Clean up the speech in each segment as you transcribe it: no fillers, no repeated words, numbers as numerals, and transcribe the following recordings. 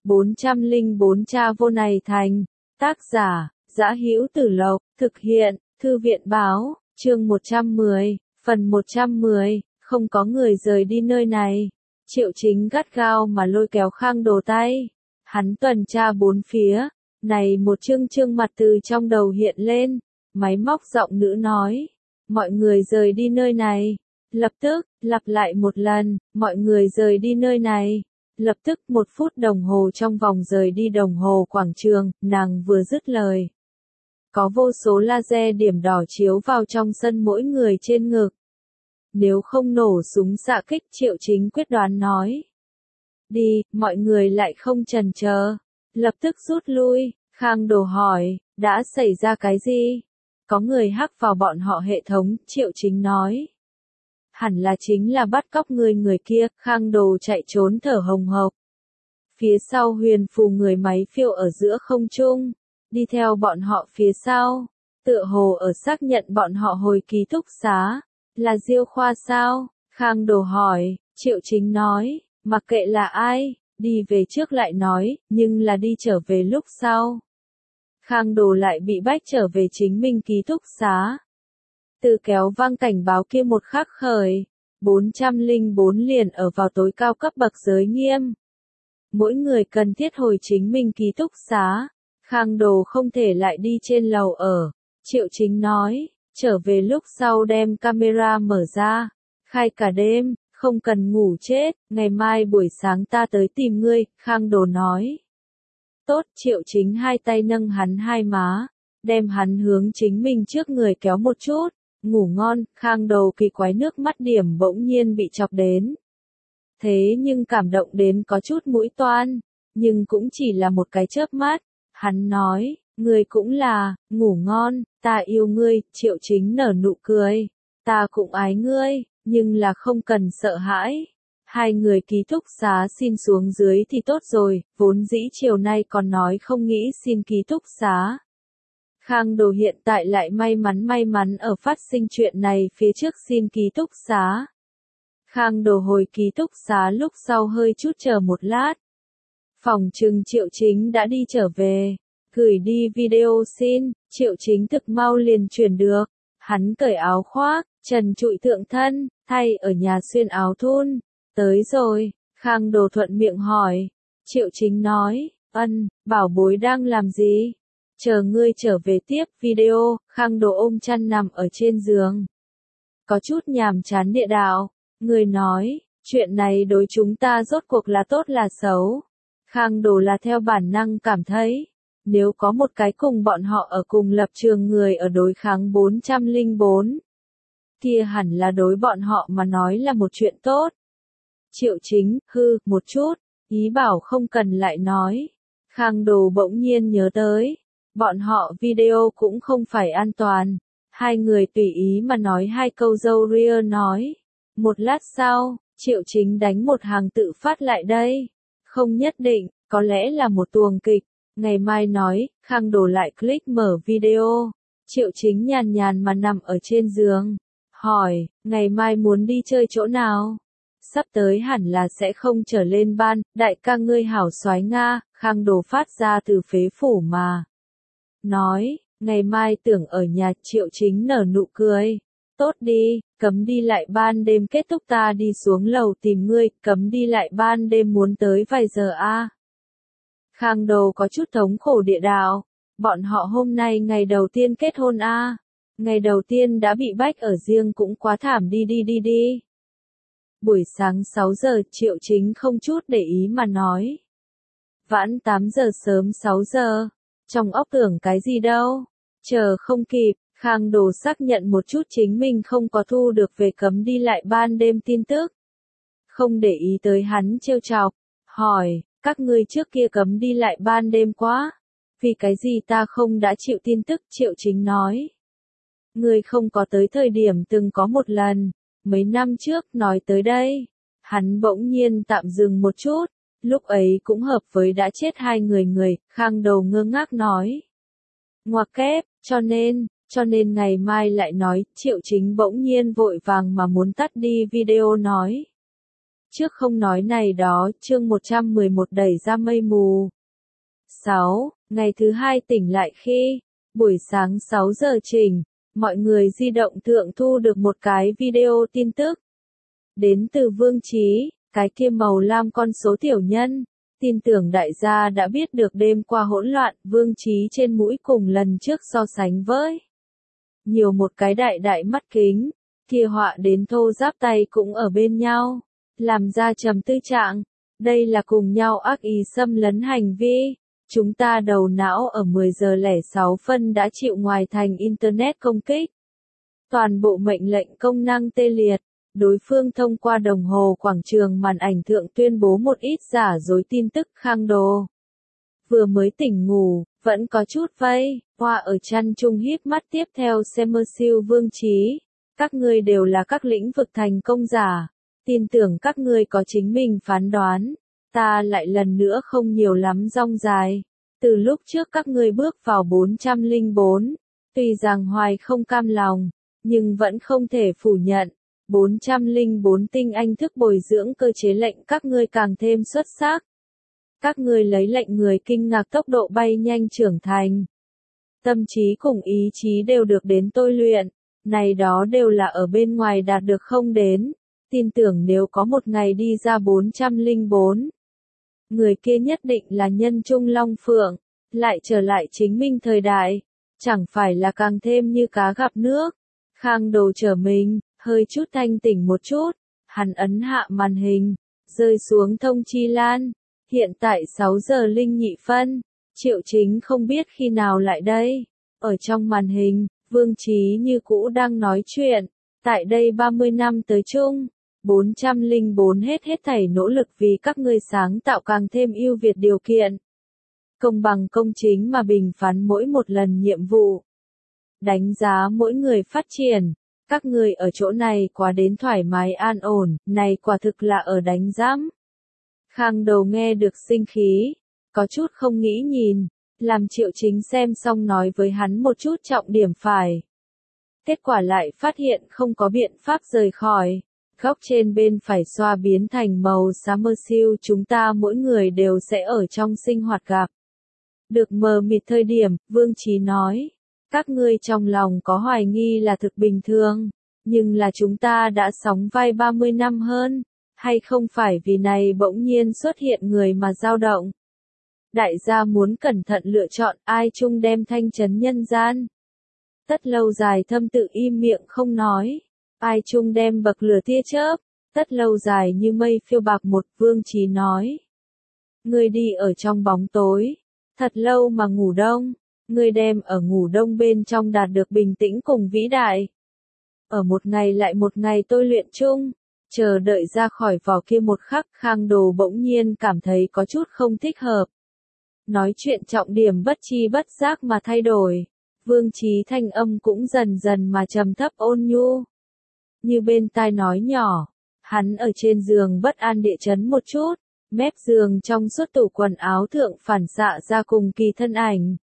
404 Cha vô này thành. Tác giả, Dã Hữu Tử Lộc, thực hiện, Thư viện báo, chương 110, phần 110, không có người rời đi nơi này. Triệu Chính gắt gao mà lôi kéo Khang Đồ tay. Hắn tuần tra bốn phía, này một trương mặt từ trong đầu hiện lên, máy móc giọng nữ nói. Mọi người rời đi nơi này. Lập tức, lặp lại một lần, mọi người rời đi nơi này. Lập tức 1 phút đồng hồ trong vòng rời đi đồng hồ quảng trường, nàng vừa dứt lời. Có vô số laser điểm đỏ chiếu vào trong sân mỗi người trên ngực. Nếu không nổ súng xạ kích, Triệu Chính quyết đoán nói. Đi, mọi người lại không chần chờ. Lập tức rút lui. Khang Đồ hỏi, đã xảy ra cái gì? Có người hack vào bọn họ hệ thống, Triệu Chính nói. Hẳn là chính là bắt cóc người kia. Khang Đồ chạy trốn thở hồng hộc. Phía sau Huyền Phù người máy phiêu ở giữa không trung, đi theo bọn họ phía sau, tựa hồ ở xác nhận bọn họ hồi ký túc xá. Là Diêu Khoa sao? Khang Đồ hỏi. Triệu Chính nói, mặc kệ là ai, đi về trước lại nói, nhưng là đi trở về lúc sau. Khang Đồ lại bị bách trở về chính mình ký túc xá. Từ kéo vang cảnh báo kia một khắc khởi, 404 liền ở vào tối cao cấp bậc giới nghiêm. Mỗi người cần thiết hồi chính mình ký túc xá. Khang Đồ không thể lại đi trên lầu ở. Triệu Chính nói, trở về lúc sau đem camera mở ra, khai cả đêm, không cần ngủ chết, ngày mai buổi sáng ta tới tìm ngươi. Khang Đồ nói. Tốt. Triệu Chính hai tay nâng hắn hai má, đem hắn hướng chính mình trước người kéo một chút. Ngủ ngon. Khang Đồ kỳ quái nước mắt điểm bỗng nhiên bị chọc đến. Thế nhưng cảm động đến có chút mũi toan, nhưng cũng chỉ là một cái chớp mắt. Hắn nói, ngươi cũng là, ngủ ngon, ta yêu ngươi. Triệu Chính nở nụ cười, ta cũng ái ngươi, nhưng là không cần sợ hãi. Hai người ký túc xá xin xuống dưới thì tốt rồi, vốn dĩ chiều nay còn nói không nghĩ xin ký túc xá. Khang Đồ hiện tại lại may mắn ở phát sinh chuyện này phía trước xin ký túc xá. Khang Đồ hồi ký túc xá lúc sau hơi chút chờ một lát. Phòng trừng Triệu Chính đã đi trở về, gửi đi video xin, Triệu Chính thực mau liền truyền được. Hắn cởi áo khoác, trần trụi thượng thân, thay ở nhà xuyên áo thun. Tới rồi. Khang Đồ thuận miệng hỏi. Triệu Chính nói, bảo bối đang làm gì? Chờ ngươi trở về tiếp video. Khang Đồ ôm chăn nằm ở trên giường. Có chút nhàm chán địa đạo. Người nói, chuyện này đối chúng ta rốt cuộc là tốt là xấu. Khang Đồ là theo bản năng cảm thấy, nếu có một cái cùng bọn họ ở cùng lập trường người ở đối kháng 404, kia hẳn là đối bọn họ mà nói là một chuyện tốt. Triệu Chính, một chút, ý bảo không cần lại nói. Khang Đồ bỗng nhiên nhớ tới, bọn họ video cũng không phải an toàn. Hai người tùy ý mà nói hai câu dâu ria nói. Một lát sau, Triệu Chính đánh một hàng tự phát lại đây. Không nhất định, có lẽ là một tuồng kịch. Ngày mai nói. Khang Đồ lại click mở video. Triệu Chính nhàn mà nằm ở trên giường. Hỏi, ngày mai muốn đi chơi chỗ nào? Sắp tới hẳn là sẽ không trở lên ban. Đại ca ngươi hảo soái Nga. Khang Đồ phát ra từ phế phủ mà. Nói, ngày mai tưởng ở nhà. Triệu Chính nở nụ cười. Tốt đi, cấm đi lại ban đêm kết thúc ta đi xuống lầu tìm ngươi. Cấm đi lại ban đêm muốn tới vài giờ a? Khang Đồ có chút thống khổ địa đạo. Bọn họ hôm nay ngày đầu tiên kết hôn a. Ngày đầu tiên đã bị bách ở riêng cũng quá thảm đi. Buổi sáng 6 giờ Triệu Chính không chút để ý mà nói. Vãn 8 giờ sớm 6 giờ. Trong óc tưởng cái gì đâu. Chờ không kịp. Khang Đồ xác nhận một chút chính mình không có thu được về cấm đi lại ban đêm tin tức. Không để ý tới hắn trêu chọc. Hỏi, các ngươi trước kia cấm đi lại ban đêm quá. Vì cái gì ta không đã chịu tin tức? Triệu Chính nói. Ngươi không có tới thời điểm từng có một lần. Mấy năm trước nói tới đây. Hắn bỗng nhiên tạm dừng một chút. Lúc ấy cũng hợp với đã chết hai người. Khang Đồ ngơ ngác nói. Ngoặc kép, cho nên ngày mai lại nói. Triệu Chính bỗng nhiên vội vàng mà muốn tắt đi video nói. trước không nói này đó, chương 111 đẩy ra mây mù. 6. Ngày thứ hai tỉnh lại khi, buổi sáng 6 giờ chỉnh, mọi người di động thượng thu được một cái video tin tức. Đến từ Vương Chí, cái kia màu lam con số tiểu nhân. Tin tưởng đại gia đã biết được đêm qua hỗn loạn, Vương Chí trên mũi cùng lần trước so sánh với. Nhiều một cái đại đại mắt kính, kia họa đến thô giáp tay cũng ở bên nhau, làm ra trầm tư trạng. Đây là cùng nhau ác ý xâm lấn hành vi. Chúng ta đầu não ở 10 giờ 06 phân đã chịu ngoài thành Internet công kích. Toàn bộ mệnh lệnh công năng tê liệt. Đối phương thông qua đồng hồ quảng trường màn ảnh thượng tuyên bố một ít giả dối tin tức khang đồ. Vừa mới tỉnh ngủ, vẫn có chút vây, hoa ở chăn chung híp mắt tiếp theo xem mơ siêu Vương Chí. Các ngươi đều là các lĩnh vực thành công giả. Tin tưởng các ngươi có chính mình phán đoán. Ta lại lần nữa không nhiều lắm rong dài. Từ lúc trước các ngươi bước vào 404, tuy rằng hoài không cam lòng, nhưng vẫn không thể phủ nhận. 404 tinh anh thức bồi dưỡng cơ chế lệnh các ngươi càng thêm xuất sắc. Các ngươi lấy lệnh người kinh ngạc tốc độ bay nhanh trưởng thành. Tâm trí cùng ý chí đều được đến tôi luyện, này đó đều là ở bên ngoài đạt được không đến. Tin tưởng nếu có một ngày đi ra 404, người kia nhất định là nhân trung long phượng, lại trở lại chính minh thời đại, chẳng phải là càng thêm như cá gặp nước. Khang Đồ trở mình, hơi chút thanh tỉnh một chút, hắn ấn hạ màn hình, rơi xuống thông chi lan. Hiện tại 6 giờ linh nhị phân, Triệu Chính không biết khi nào lại đây. Ở trong màn hình, Vương Chí như cũ đang nói chuyện, tại đây 30 năm tới chung, 404 hết thảy nỗ lực vì các ngươi sáng tạo càng thêm ưu việt điều kiện. Công bằng công chính mà bình phán mỗi một lần nhiệm vụ. Đánh giá mỗi người phát triển. Các ngươi ở chỗ này quá đến thoải mái an ổn, này quả thực là ở đánh giám. Khang Đầu nghe được sinh khí, có chút không nghĩ nhìn, làm Triệu Chính xem xong nói với hắn một chút trọng điểm phải. Kết quả lại phát hiện không có biện pháp rời khỏi. Góc trên bên phải xoa biến thành màu xám mơ siêu, chúng ta mỗi người đều sẽ ở trong sinh hoạt gặp. Được mờ mịt thời điểm, Vương Chí nói. Các ngươi trong lòng có hoài nghi là thực bình thường, nhưng là chúng ta đã sóng vai 30 năm hơn, hay không phải vì này bỗng nhiên xuất hiện người mà dao động. Đại gia muốn cẩn thận lựa chọn ai chung đem thanh trấn nhân gian. Tất lâu dài thâm tự im miệng không nói, ai chung đem bậc lửa tia chớp, tất lâu dài như mây phiêu bạc một. Vương Chí nói. Ngươi đi ở trong bóng tối, thật lâu mà ngủ đông. Ngươi đem ở ngủ đông bên trong đạt được bình tĩnh cùng vĩ đại. Ở một ngày lại một ngày tôi luyện chung, chờ đợi ra khỏi vỏ kia một khắc, Khang Đồ bỗng nhiên cảm thấy có chút không thích hợp. Nói chuyện trọng điểm bất chi bất giác mà thay đổi. Vương Chí thanh âm cũng dần dần mà trầm thấp ôn nhu. Như bên tai nói nhỏ, hắn ở trên giường bất an địa chấn một chút, mép giường trong suốt tủ quần áo thượng phản xạ ra cùng kỳ thân ảnh.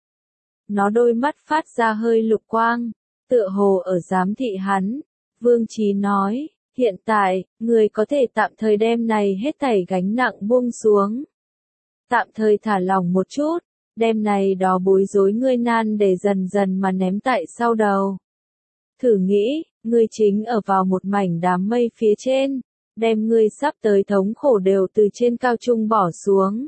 Nó đôi mắt phát ra hơi lục quang, tựa hồ ở giám thị hắn. Vương Chí nói, hiện tại, người có thể tạm thời đem này hết thảy gánh nặng buông xuống. Tạm thời thả lỏng một chút, đem này đó bối rối ngươi nan để dần dần mà ném tại sau đầu. Thử nghĩ, ngươi chính ở vào một mảnh đám mây phía trên, đem ngươi sắp tới thống khổ đều từ trên cao trung bỏ xuống.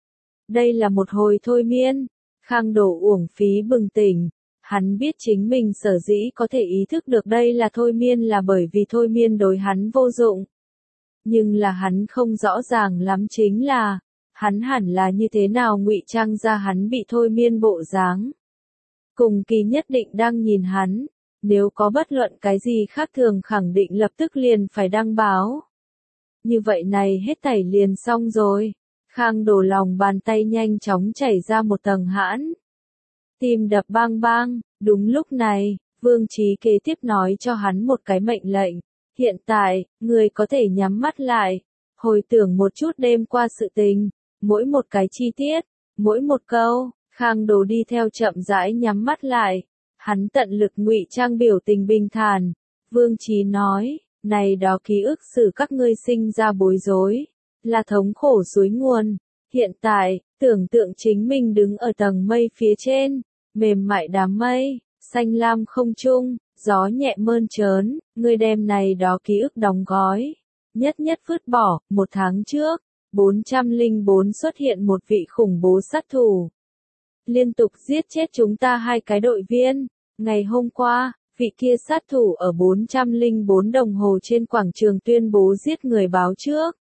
Đây là một hồi thôi miên. Khang Đồ uổng phí bừng tỉnh, hắn biết chính mình sở dĩ có thể ý thức được đây là thôi miên là bởi vì thôi miên đối hắn vô dụng. Nhưng là hắn không rõ ràng lắm chính là, hắn hẳn là như thế nào ngụy trang ra hắn bị thôi miên bộ dáng. Cùng kỳ nhất định đang nhìn hắn, nếu có bất luận cái gì khác thường khẳng định lập tức liền phải đăng báo. Như vậy này hết thảy liền xong rồi. Khang Đồ lòng bàn tay nhanh chóng chảy ra một tầng hãn. Tim đập bang bang, đúng lúc này, Vương Chí kế tiếp nói cho hắn một cái mệnh lệnh. Hiện tại, người có thể nhắm mắt lại, hồi tưởng một chút đêm qua sự tình, mỗi một cái chi tiết, mỗi một câu. Khang Đồ đi theo chậm rãi nhắm mắt lại. Hắn tận lực ngụy trang biểu tình bình thản. Vương Chí nói, Này đó ký ức xử các ngươi sinh ra bối rối, là thống khổ suối nguồn. Hiện tại, tưởng tượng chính mình đứng ở tầng mây phía trên, mềm mại đám mây, xanh lam không trung, gió nhẹ mơn trớn, ngươi đem này đó ký ức đóng gói. Nhất nhất vứt bỏ. Một tháng trước, 404 xuất hiện một vị khủng bố sát thủ. Liên tục giết chết chúng ta 2 cái đội viên. Ngày hôm qua, vị kia sát thủ ở 404 đồng hồ trên quảng trường tuyên bố giết người báo trước.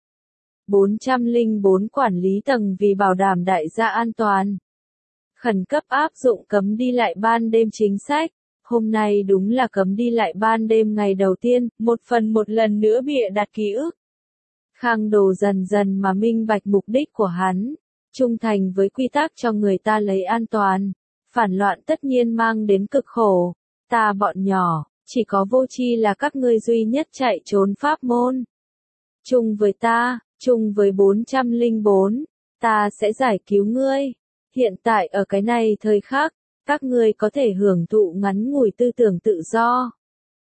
404 quản lý tầng vì bảo đảm đại gia an toàn, khẩn cấp áp dụng cấm đi lại ban đêm chính sách. Hôm nay đúng là cấm đi lại ban đêm ngày đầu tiên, một lần nữa bịa đặt ký ức. Khang Đồ dần dần mà minh bạch mục đích của hắn, trung thành với quy tắc cho người ta lấy an toàn, phản loạn tất nhiên mang đến cực khổ. Ta bọn nhỏ, chỉ có vô tri là các ngươi duy nhất chạy trốn pháp môn. Chung với ta, chung với 404, ta sẽ giải cứu ngươi. Hiện tại ở cái này thời khắc, các ngươi có thể hưởng thụ ngắn ngủi tư tưởng tự do.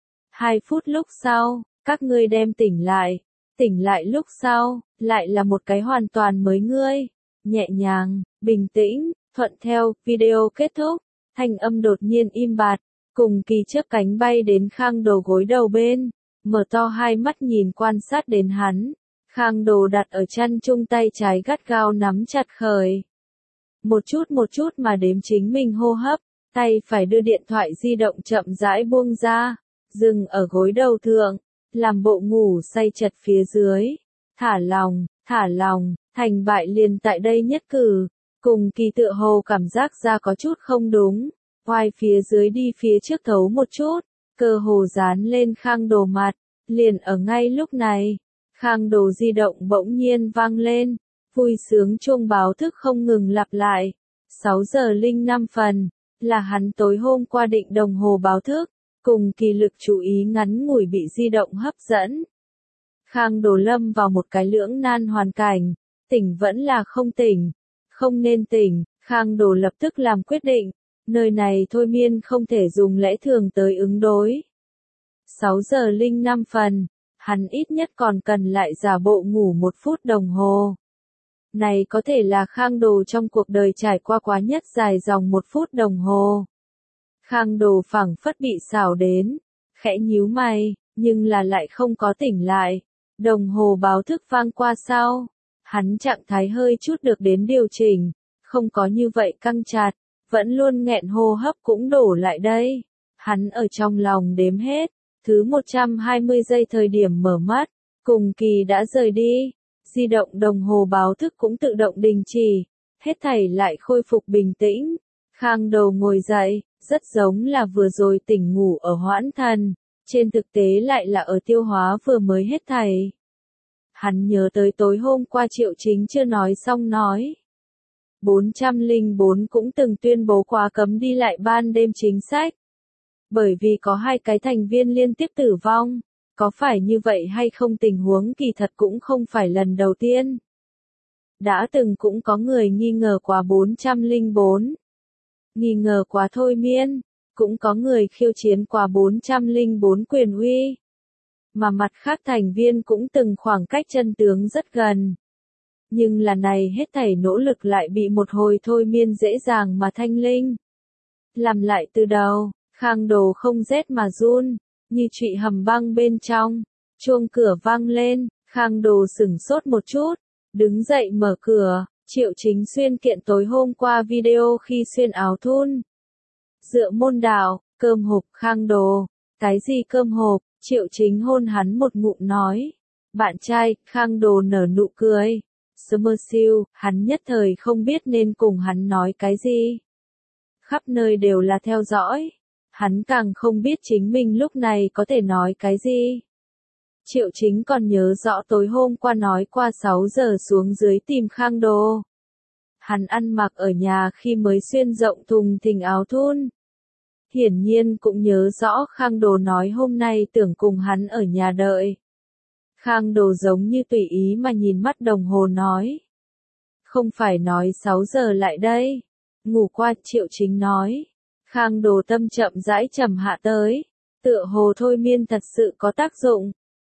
2 phút lúc sau, các ngươi đem tỉnh lại lúc sau, lại là một cái hoàn toàn mới ngươi. Nhẹ nhàng, bình tĩnh, thuận theo, video kết thúc, thanh âm đột nhiên im bặt, cùng Kỳ chớp cánh bay đến Khang Đồ gối đầu bên, mở to hai mắt nhìn quan sát đến hắn. Khang Đồ đặt ở chăn chung tay trái gắt gao nắm chặt khởi. Một chút mà đếm chính mình hô hấp, tay phải đưa điện thoại di động chậm rãi buông ra, dừng ở gối đầu thượng, làm bộ ngủ say chật phía dưới. Thả lòng, thành bại liền tại đây nhất cử. Cùng Kỳ tựa hồ cảm giác ra có chút không đúng, oai phía dưới đi phía trước thấu một chút, cơ hồ dán lên Khang Đồ mặt. Liền ở ngay lúc này, Khang Đồ di động bỗng nhiên vang lên, vui sướng chuông báo thức không ngừng lặp lại. 6 giờ 05 phần, là hắn tối hôm qua định đồng hồ báo thức, cùng Kỳ lực chú ý ngắn ngủi bị di động hấp dẫn. Khang Đồ lâm vào một cái lưỡng nan hoàn cảnh, tỉnh vẫn là không tỉnh, không nên tỉnh. Khang Đồ lập tức làm quyết định, nơi này thôi miên không thể dùng lẽ thường tới ứng đối. 6 giờ 05 phần, hắn ít nhất còn cần lại giả bộ ngủ 1 phút đồng hồ. Này có thể là Khang Đồ trong cuộc đời trải qua quá nhất dài dòng 1 phút đồng hồ. Khang Đồ phảng phất bị xảo đến, khẽ nhíu mày, nhưng là lại không có tỉnh lại. Đồng hồ báo thức vang qua sau, hắn trạng thái hơi chút được đến điều chỉnh, không có như vậy căng chặt, vẫn luôn nghẹn hô hấp cũng đổ lại đây. Hắn ở trong lòng đếm hết, thứ 120 giây thời điểm mở mắt, cùng Kỳ đã rời đi. Di động đồng hồ báo thức cũng tự động đình chỉ, hết thảy lại khôi phục bình tĩnh. Khang Đồ ngồi dậy, rất giống là vừa rồi tỉnh ngủ ở hoãn thần, trên thực tế lại là ở tiêu hóa vừa mới hết thảy. Hắn nhớ tới tối hôm qua Triệu Chính chưa nói xong nói. 404 cũng từng tuyên bố quá cấm đi lại ban đêm chính sách. Bởi vì có 2 cái thành viên liên tiếp tử vong. Có phải như vậy hay không, tình huống kỳ thật cũng không phải lần đầu tiên. Đã từng cũng có người nghi ngờ quá 404. Nghi ngờ quá thôi miên. Cũng có người khiêu chiến quá 404 quyền uy. Mà mặt khác thành viên cũng từng khoảng cách chân tướng rất gần. Nhưng là này hết thảy nỗ lực lại bị một hồi thôi miên dễ dàng mà thanh linh. Làm lại từ đầu, Khang Đồ không rét mà run, như trụy hầm băng bên trong. Chuông cửa vang lên, Khang Đồ sửng sốt một chút, đứng dậy mở cửa. Triệu Chính xuyên kiện tối hôm qua video khi xuyên áo thun. Dựa môn đạo, cơm hộp. Khang Đồ, cái gì cơm hộp? Triệu Chính hôn hắn một ngụm nói. Bạn trai. Khang Đồ nở nụ cười. Summersill, hắn nhất thời không biết nên cùng hắn nói cái gì. Khắp nơi đều là theo dõi. Hắn càng không biết chính mình lúc này có thể nói cái gì. Triệu Chính còn nhớ rõ tối hôm qua nói qua 6 giờ xuống dưới tìm Khang Đồ. Hắn ăn mặc ở nhà khi mới xuyên rộng thùng thình áo thun. Hiển nhiên cũng nhớ rõ Khang Đồ nói hôm nay tưởng cùng hắn ở nhà đợi. Khang Đồ giống như tùy ý mà nhìn mắt đồng hồ nói. Không phải nói 6 giờ lại đây. Ngủ qua. Triệu Chính nói. Khang Đồ tâm chậm rãi trầm hạ tới. Tựa hồ thôi miên thật sự có tác dụng.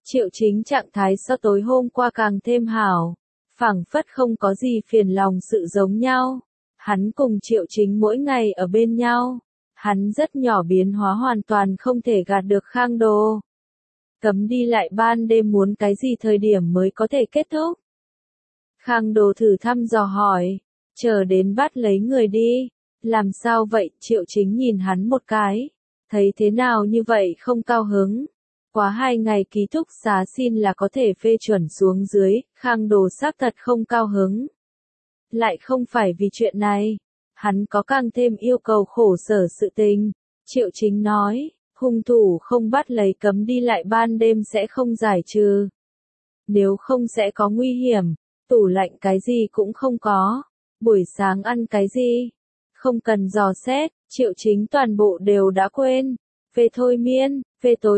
Triệu Chính trạng thái so tối hôm qua càng thêm hảo, phảng phất không có gì phiền lòng sự giống nhau. Hắn cùng Triệu Chính mỗi ngày ở bên nhau, hắn rất nhỏ biến hóa hoàn toàn không thể gạt được Khang Đồ. Cấm đi lại ban đêm muốn cái gì thời điểm mới có thể kết thúc? Khang Đồ thử thăm dò hỏi, chờ đến bắt lấy người đi. Làm sao vậy? Triệu Chính nhìn hắn một cái, thấy thế nào như vậy không cao hứng. Quá 2 ngày ký túc xá xin là có thể phê chuẩn xuống dưới, Khang Đồ xác thật không cao hứng. Lại không phải vì chuyện này, hắn có càng thêm yêu cầu khổ sở sự tình. Triệu Chính nói, hung thủ không bắt lấy cấm đi lại ban đêm sẽ không giải trừ. Nếu không sẽ có nguy hiểm, tủ lạnh cái gì cũng không có, buổi sáng ăn cái gì, không cần dò xét, Triệu Chính toàn bộ đều đã quên. Về thôi miên, về tối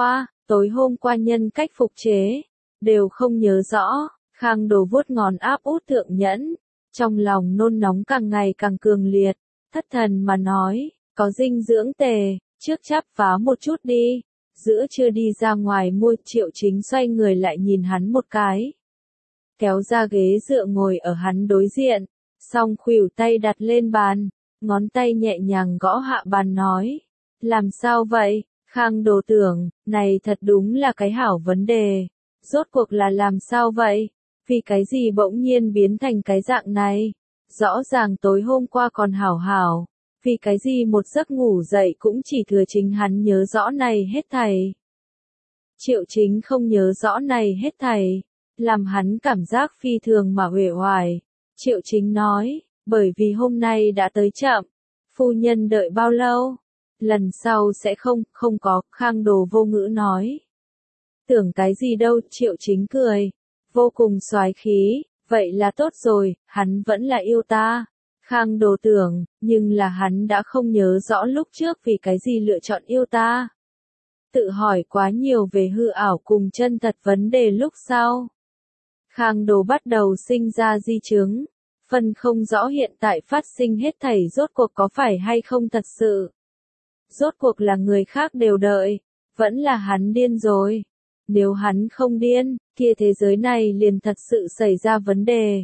hôm qua nhân cách phục chế, đều không nhớ rõ. Khang Đồ vuốt ngón áp út thượng nhẫn, trong lòng nôn nóng càng ngày càng cường liệt, thất thần mà nói, có dinh dưỡng tề, trước chắp vá một chút đi. Giữa trưa đi ra ngoài mua. Triệu Chính xoay người lại nhìn hắn một cái, kéo ra ghế dựa ngồi ở hắn đối diện, song khuỷu tay đặt lên bàn, ngón tay nhẹ nhàng gõ hạ bàn nói, làm sao vậy? Khang Đồ tưởng, này thật đúng là cái hảo vấn đề. Rốt cuộc là làm sao vậy? Vì cái gì bỗng nhiên biến thành cái dạng này? Rõ ràng tối hôm qua còn hảo hảo. Vì cái gì một giấc ngủ dậy cũng chỉ thừa chính hắn nhớ rõ này hết thảy. Triệu Chính không nhớ rõ này hết thảy, làm hắn cảm giác phi thường mà uể oải. Triệu Chính nói, bởi vì hôm nay đã tới chậm. Phu nhân đợi bao lâu? Lần sau sẽ không có. Khang Đồ vô ngữ nói. Tưởng cái gì đâu? Triệu Chính cười, vô cùng soái khí, vậy là tốt rồi, hắn vẫn là yêu ta. Khang Đồ tưởng, nhưng là hắn đã không nhớ rõ lúc trước vì cái gì lựa chọn yêu ta. Tự hỏi quá nhiều về hư ảo cùng chân thật vấn đề lúc sau. Khang Đồ bắt đầu sinh ra di chứng, phân không rõ hiện tại phát sinh hết thảy rốt cuộc có phải hay không thật sự. Rốt cuộc là người khác đều đợi, vẫn là hắn điên rồi. Nếu hắn không điên, kia thế giới này liền thật sự xảy ra vấn đề.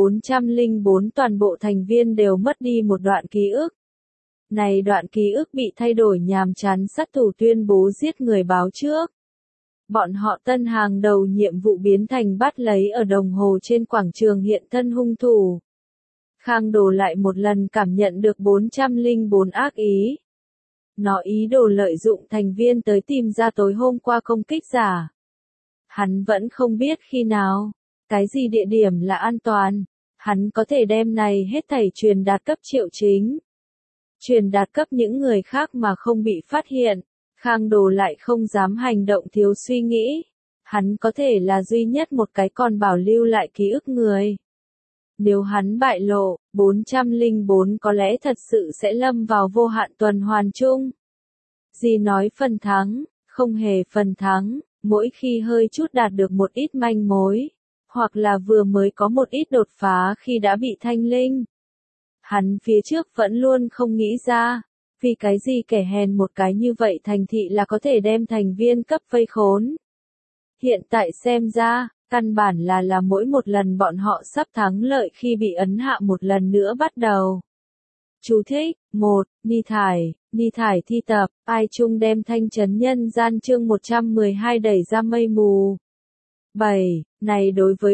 404 toàn bộ thành viên đều mất đi một đoạn ký ức. Này đoạn ký ức bị thay đổi nhàm chán sát thủ tuyên bố giết người báo trước. Bọn họ tân hàng đầu nhiệm vụ biến thành bắt lấy ở đồng hồ trên quảng trường hiện thân hung thủ. Khang Đồ lại một lần cảm nhận được 404 ác ý. Nó ý đồ lợi dụng thành viên tới tìm ra tối hôm qua công kích giả. Hắn vẫn không biết khi nào, cái gì địa điểm là an toàn, hắn có thể đem này hết thảy truyền đạt cấp Triệu Chính. Truyền đạt cấp những người khác mà không bị phát hiện. Khang Đồ lại không dám hành động thiếu suy nghĩ. Hắn có thể là duy nhất một cái còn bảo lưu lại ký ức người. Nếu hắn bại lộ, 404 có lẽ thật sự sẽ lâm vào vô hạn tuần hoàn chung. Dì nói phần thắng, không hề phần thắng, mỗi khi hơi chút đạt được một ít manh mối, hoặc là vừa mới có một ít đột phá khi đã bị thanh linh. Hắn phía trước vẫn luôn không nghĩ ra, vì cái gì kẻ hèn một cái như vậy thành thị là có thể đem thành viên cấp vây khốn. Hiện tại xem ra, căn bản là mỗi một lần bọn họ sắp thắng lợi khi bị ấn hạ một lần nữa bắt đầu. Chú thích, 1, ni thải thi tập, ai chung đem thanh trấn nhân gian chương 112 đẩy ra mây mù. 7, này đối với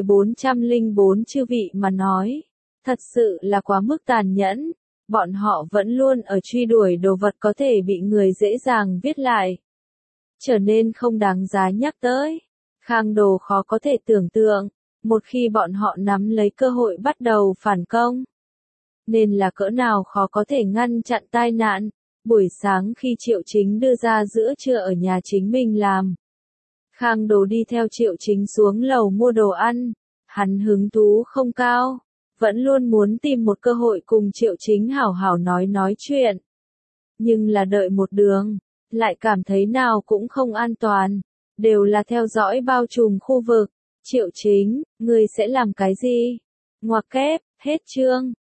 404 chư vị mà nói, thật sự là quá mức tàn nhẫn, bọn họ vẫn luôn ở truy đuổi đồ vật có thể bị người dễ dàng viết lại. Trở nên không đáng giá nhắc tới. Khang Đồ khó có thể tưởng tượng, một khi bọn họ nắm lấy cơ hội bắt đầu phản công, nên là cỡ nào khó có thể ngăn chặn tai nạn. Buổi sáng khi Triệu Chính đưa ra giữa trưa ở nhà chính mình làm, Khang Đồ đi theo Triệu Chính xuống lầu mua đồ ăn. Hắn hứng thú không cao, vẫn luôn muốn tìm một cơ hội cùng Triệu Chính hảo hảo nói chuyện. Nhưng là đợi một đường, lại cảm thấy nào cũng không an toàn, đều là theo dõi bao trùm khu vực. Triệu Chính, ngươi sẽ làm cái gì? Ngoặc kép, hết chương.